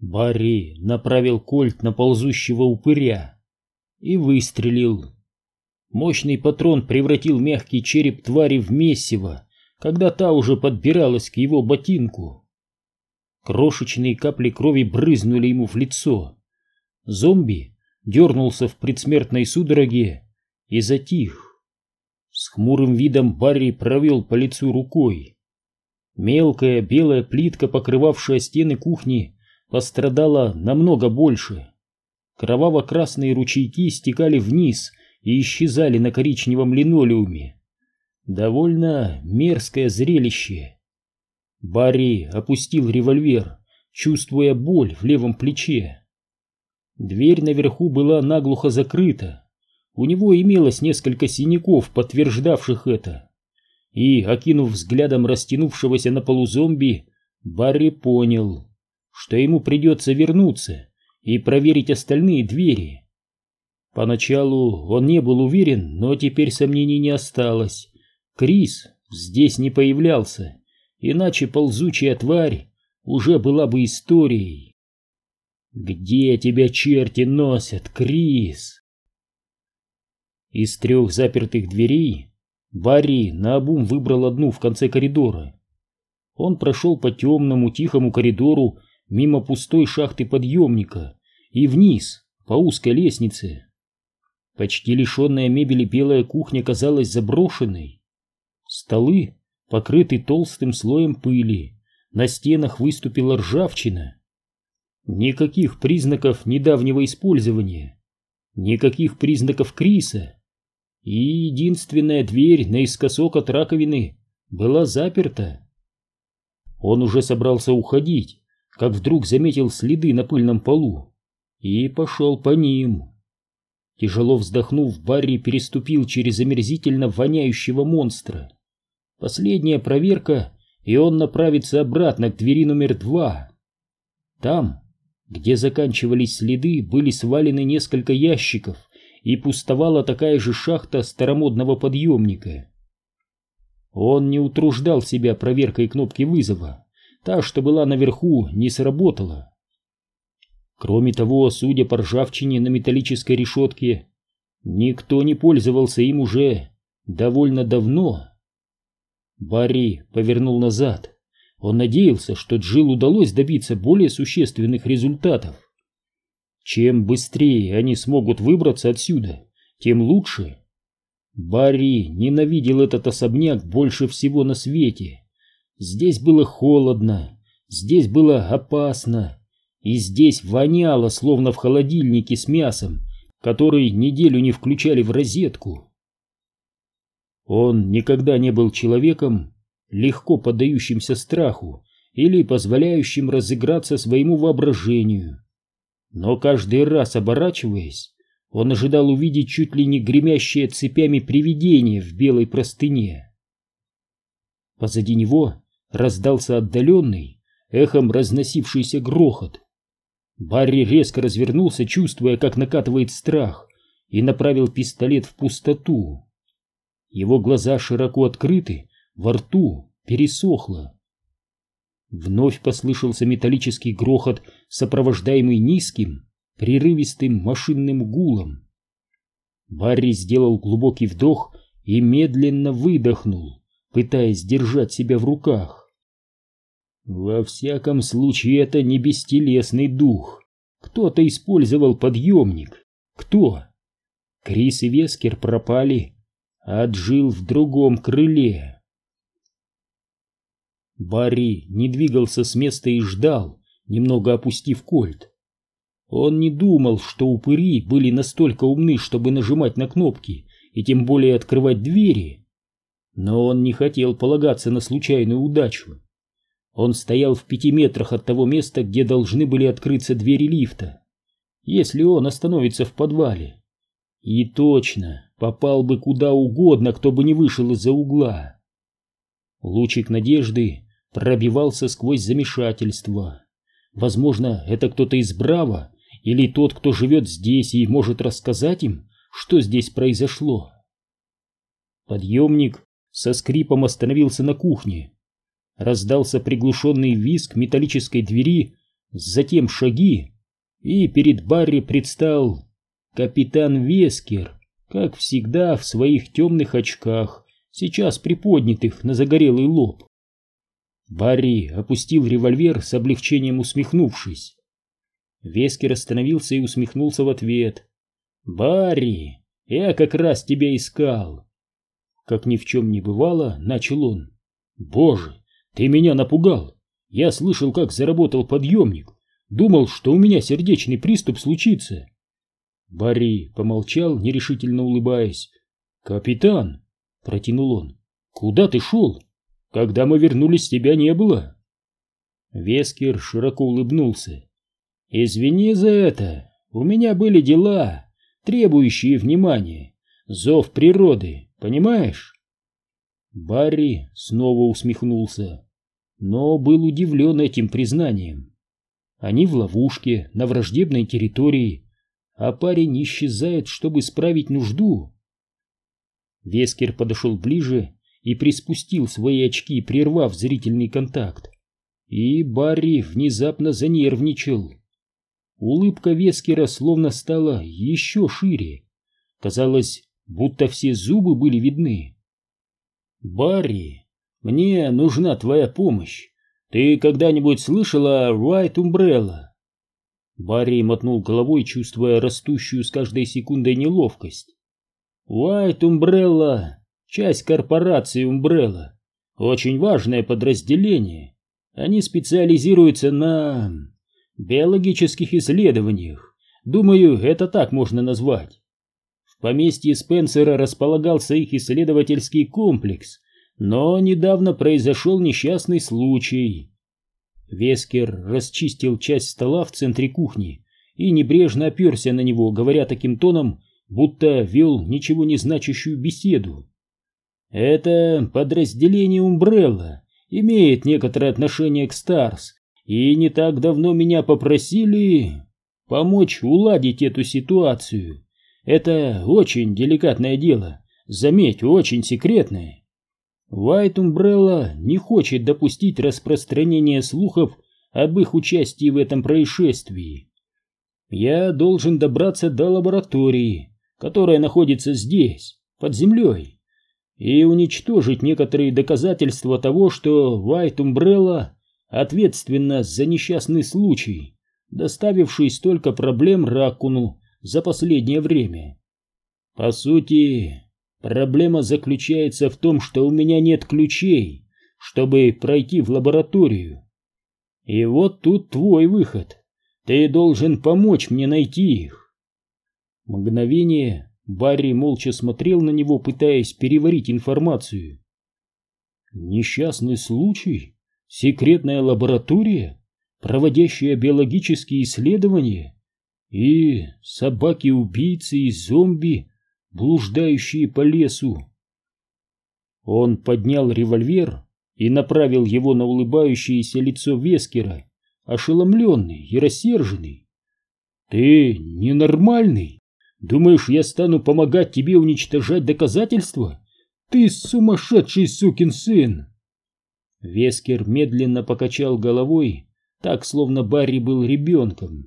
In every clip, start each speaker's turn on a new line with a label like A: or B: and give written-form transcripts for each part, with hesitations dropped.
A: Барри направил кольт на ползущего упыря и выстрелил. Мощный патрон превратил мягкий череп твари в месиво, когда та уже подбиралась к его ботинку. Крошечные капли крови брызнули ему в лицо. Зомби дернулся в предсмертной судороге и затих. С хмурым видом Барри провел по лицу рукой. Мелкая белая плитка, покрывавшая стены кухни, пострадала намного больше. Кроваво-красные ручейки стекали вниз и исчезали на коричневом линолеуме. Довольно мерзкое зрелище. Барри опустил револьвер, чувствуя боль в левом плече. Дверь наверху была наглухо закрыта. У него имелось несколько синяков, подтверждавших это. И, окинув взглядом растянувшегося на полу зомби, Барри понял, что ему придется вернуться и проверить остальные двери. Поначалу он не был уверен, но теперь сомнений не осталось. Крис здесь не появлялся, иначе ползучая тварь уже была бы историей. «Где тебя черти носят, Крис?» Из 3 запертых дверей Барри наобум выбрал одну в конце коридора. Он прошел по темному тихому коридору мимо пустой шахты подъемника и вниз по узкой лестнице. Почти лишенная мебели белая кухня казалась заброшенной. Столы покрыты толстым слоем пыли, на стенах выступила ржавчина. Никаких признаков недавнего использования, никаких признаков Криса. И единственная дверь наискосок от раковины была заперта. Он уже собрался уходить, как вдруг заметил следы на пыльном полу и пошел по ним. Тяжело вздохнув, Барри переступил через омерзительно воняющего монстра. Последняя проверка, и он направится обратно к двери номер 2. Там, где заканчивались следы, были свалены несколько ящиков, и пустовала такая же шахта старомодного подъемника. Он не утруждал себя проверкой кнопки вызова. Та, что была наверху, не сработала. Кроме того, судя по ржавчине на металлической решетке, никто не пользовался им уже довольно давно. Барри повернул назад. Он надеялся, что Джилл удалось добиться более существенных результатов. Чем быстрее они смогут выбраться отсюда, тем лучше. Барри ненавидел этот особняк больше всего на свете. Здесь было холодно, здесь было опасно, и здесь воняло, словно в холодильнике с мясом, который неделю не включали в розетку. Он никогда не был человеком, легко поддающимся страху или позволяющим разыграться своему воображению. Но каждый раз, оборачиваясь, он ожидал увидеть чуть ли не гремящее цепями привидение в белой простыне. Позади него раздался отдаленный, эхом разносившийся грохот. Барри резко развернулся, чувствуя, как накатывает страх, и направил пистолет в пустоту. Его глаза широко открыты, во рту пересохло. Вновь послышался металлический грохот, сопровождаемый низким, прерывистым машинным гулом. Барри сделал глубокий вдох и медленно выдохнул, пытаясь держать себя в руках. Во всяком случае, это не бестелесный дух. Кто-то использовал подъемник. Кто? Крис и Вескер пропали, а Джилл в другом крыле. Барри не двигался с места и ждал, немного опустив кольт. Он не думал, что упыри были настолько умны, чтобы нажимать на кнопки и тем более открывать двери. Но он не хотел полагаться на случайную удачу. Он стоял в 5 метрах от того места, где должны были открыться двери лифта, если он остановится в подвале. И точно, попал бы куда угодно, кто бы не вышел из-за угла. Лучик надежды пробивался сквозь замешательство. Возможно, это кто-то из Браво, или тот, кто живет здесь и может рассказать им, что здесь произошло. Подъемник со скрипом остановился на кухне. Раздался приглушенный визг металлической двери, затем шаги, и перед Барри предстал капитан Вескер, как всегда в своих темных очках, сейчас приподнятых на загорелый лоб. Барри опустил револьвер с облегчением, усмехнувшись. Вескер остановился и усмехнулся в ответ. «Барри, я как раз тебя искал!» Как ни в чем не бывало, начал он. «Боже, ты меня напугал! Я слышал, как заработал подъемник. Думал, что у меня сердечный приступ случится». Барри помолчал, нерешительно улыбаясь. «Капитан!» — протянул он. «Куда ты шел? Когда мы вернулись, тебя не было». Вескер широко улыбнулся. «Извини за это. У меня были дела, требующие внимания. Зов природы, понимаешь?» Барри снова усмехнулся, но был удивлен этим признанием. Они в ловушке, на враждебной территории, а парень исчезает, чтобы справить нужду. Вескер подошел ближе и приспустил свои очки, прервав зрительный контакт. И Барри внезапно занервничал. Улыбка Вескера словно стала еще шире. Казалось, будто все зубы были видны. «Барри, мне нужна твоя помощь. Ты когда-нибудь слышал о White Umbrella?» Барри мотнул головой, чувствуя растущую с каждой секундой неловкость. «White Umbrella — часть корпорации Umbrella. Очень важное подразделение. Они специализируются на биологических исследованиях. Думаю, это так можно назвать. В поместье Спенсера располагался их исследовательский комплекс, но недавно произошел несчастный случай». Вескер расчистил часть стола в центре кухни и небрежно оперся на него, говоря таким тоном, будто вел ничего не значащую беседу. «Это подразделение Умбрелла имеет некоторое отношение к Старс, и не так давно меня попросили помочь уладить эту ситуацию. Это очень деликатное дело, заметь, очень секретное. White Umbrella не хочет допустить распространения слухов об их участии в этом происшествии. Я должен добраться до лаборатории, которая находится здесь, под землей, и уничтожить некоторые доказательства того, что White Umbrella ответственна за несчастный случай, доставивший столько проблем Раккуну за последнее время. По сути, проблема заключается в том, что у меня нет ключей, чтобы пройти в лабораторию. И вот тут твой выход. Ты должен помочь мне найти их». Мгновение Барри молча смотрел на него, пытаясь переварить информацию. «Несчастный случай? Секретная лаборатория, проводящая биологические исследования? И собаки-убийцы и зомби, блуждающие по лесу?» Он поднял револьвер и направил его на улыбающееся лицо Вескера, ошеломленный и рассерженный. «Ты ненормальный? Думаешь, я стану помогать тебе уничтожать доказательства? Ты сумасшедший сукин сын!» Вескер медленно покачал головой, так, словно Барри был ребенком.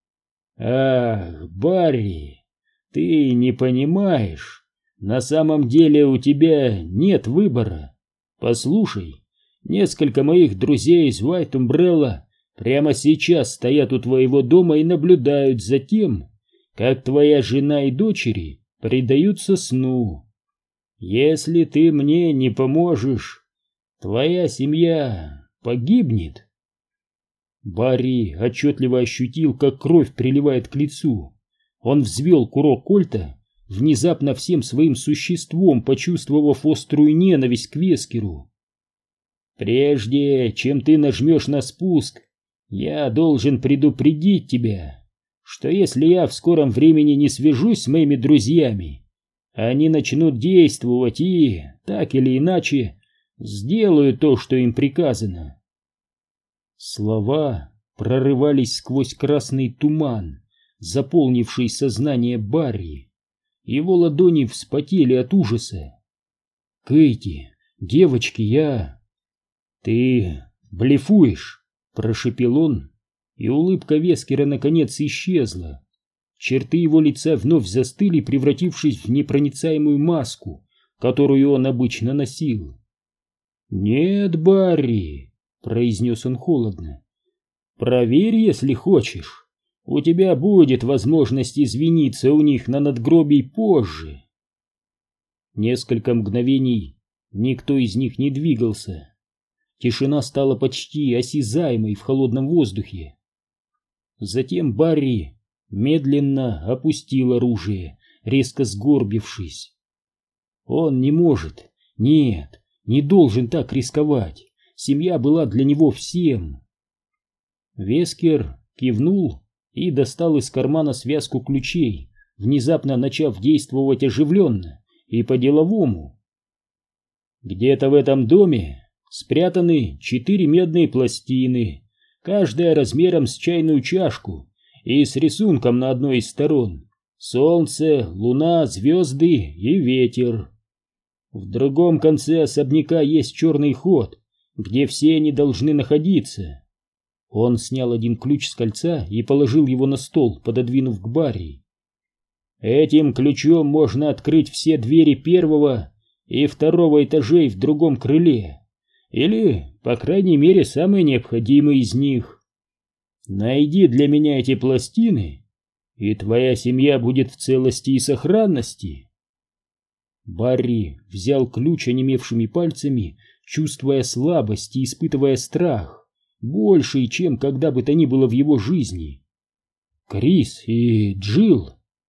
A: «Ах, Барри, ты не понимаешь. На самом деле у тебя нет выбора. Послушай, несколько моих друзей из White Umbrella прямо сейчас стоят у твоего дома и наблюдают за тем, как твоя жена и дочери предаются сну. Если ты мне не поможешь, твоя семья погибнет». Барри отчетливо ощутил, как кровь приливает к лицу. Он взвел курок кольта, внезапно всем своим существом почувствовав острую ненависть к Вескеру. «Прежде чем ты нажмешь на спуск, я должен предупредить тебя, что если я в скором времени не свяжусь с моими друзьями, они начнут действовать и, так или иначе, сделают то, что им приказано». Слова прорывались сквозь красный туман, заполнивший сознание Барри. Его ладони вспотели от ужаса. «Кэти, девочки, я...» «Ты блефуешь», — прошепел он, и улыбка Вескера наконец исчезла. Черты его лица вновь застыли, превратившись в непроницаемую маску, которую он обычно носил. «Нет, Барри», — произнес он холодно, — «проверь, если хочешь. У тебя будет возможность извиниться у них на надгробии позже». Несколько мгновений никто из них не двигался. Тишина стала почти осязаемой в холодном воздухе. Затем Барри медленно опустил оружие, резко сгорбившись. Он не может, нет, не должен так рисковать. Семья была для него всем. Вескер кивнул и достал из кармана связку ключей, внезапно начав действовать оживленно и по-деловому. Где-то в этом доме спрятаны 4 медные пластины, каждая размером с чайную чашку и с рисунком на одной из сторон: солнце, луна, звезды и ветер. В другом конце особняка есть черный ход, где все они должны находиться. Он снял один ключ с кольца и положил его на стол, пододвинув к Барри. Этим ключом можно открыть все двери 1 и 2 этажей в другом крыле, или, по крайней мере, самые необходимые из них. Найди для меня эти пластины, и твоя семья будет в целости и сохранности. Барри взял ключ онемевшими пальцами, чувствуя слабость и испытывая страх, больший, чем когда бы то ни было в его жизни. Крис и Джилл,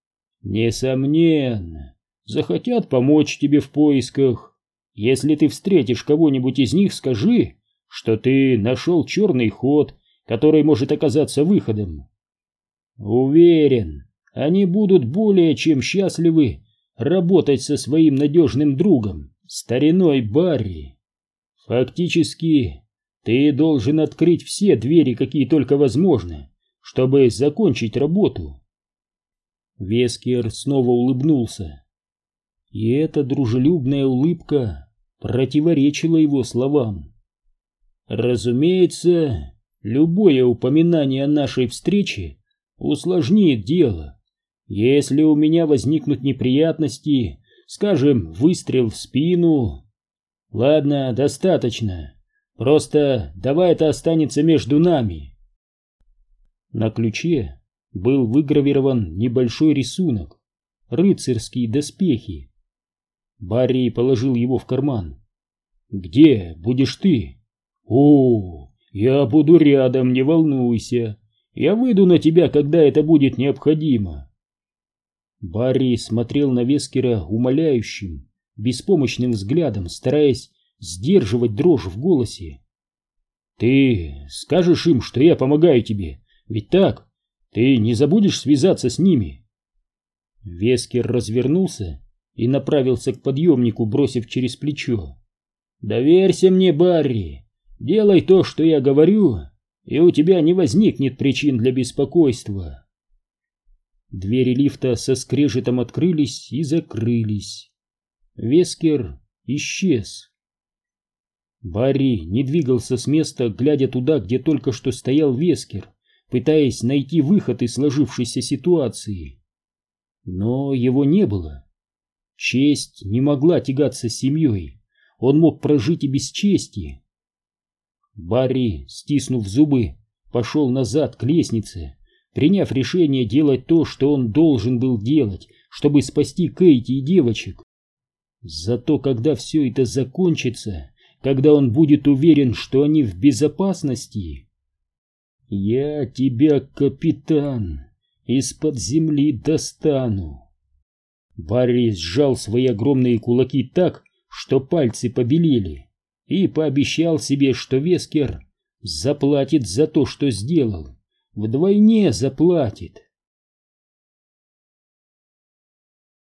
A: несомненно, захотят помочь тебе в поисках. Если ты встретишь кого-нибудь из них, скажи, что ты нашел черный ход, который может оказаться выходом. Уверен, они будут более чем счастливы работать со своим надежным другом, стариной Барри. Фактически, ты должен открыть все двери, какие только возможно, чтобы закончить работу. Вескер снова улыбнулся. И эта дружелюбная улыбка противоречила его словам. Разумеется, любое упоминание о нашей встрече усложнит дело. Если у меня возникнут неприятности, скажем, выстрел в спину... Ладно, достаточно. Просто давай это останется между нами. На ключе был выгравирован небольшой рисунок: рыцарские доспехи. Барри положил его в карман. «Где будешь ты?» «О, я буду рядом, не волнуйся. Я выйду на тебя, когда это будет необходимо». Барри смотрел на Вескера умоляющим, беспомощным взглядом, стараясь сдерживать дрожь в голосе. «Ты скажешь им, что я помогаю тебе, ведь так? Ты не забудешь связаться с ними?» Вескер развернулся и направился к подъемнику, бросив через плечо: «Доверься мне, Барри, делай то, что я говорю, и у тебя не возникнет причин для беспокойства». Двери лифта со скрежетом открылись и закрылись. Вескер исчез. Барри не двигался с места, глядя туда, где только что стоял Вескер, пытаясь найти выход из сложившейся ситуации. Но его не было. Честь не могла тягаться с семьей. Он мог прожить и без чести. Барри, стиснув зубы, пошел назад к лестнице, приняв решение делать то, что он должен был делать, чтобы спасти Кейти и девочек. Зато когда все это закончится, когда он будет уверен, что они в безопасности... «Я тебя, капитан, из-под земли достану». Барри сжал свои огромные кулаки так, что пальцы побелели, и пообещал себе, что Вескер заплатит за то, что сделал, вдвойне заплатит.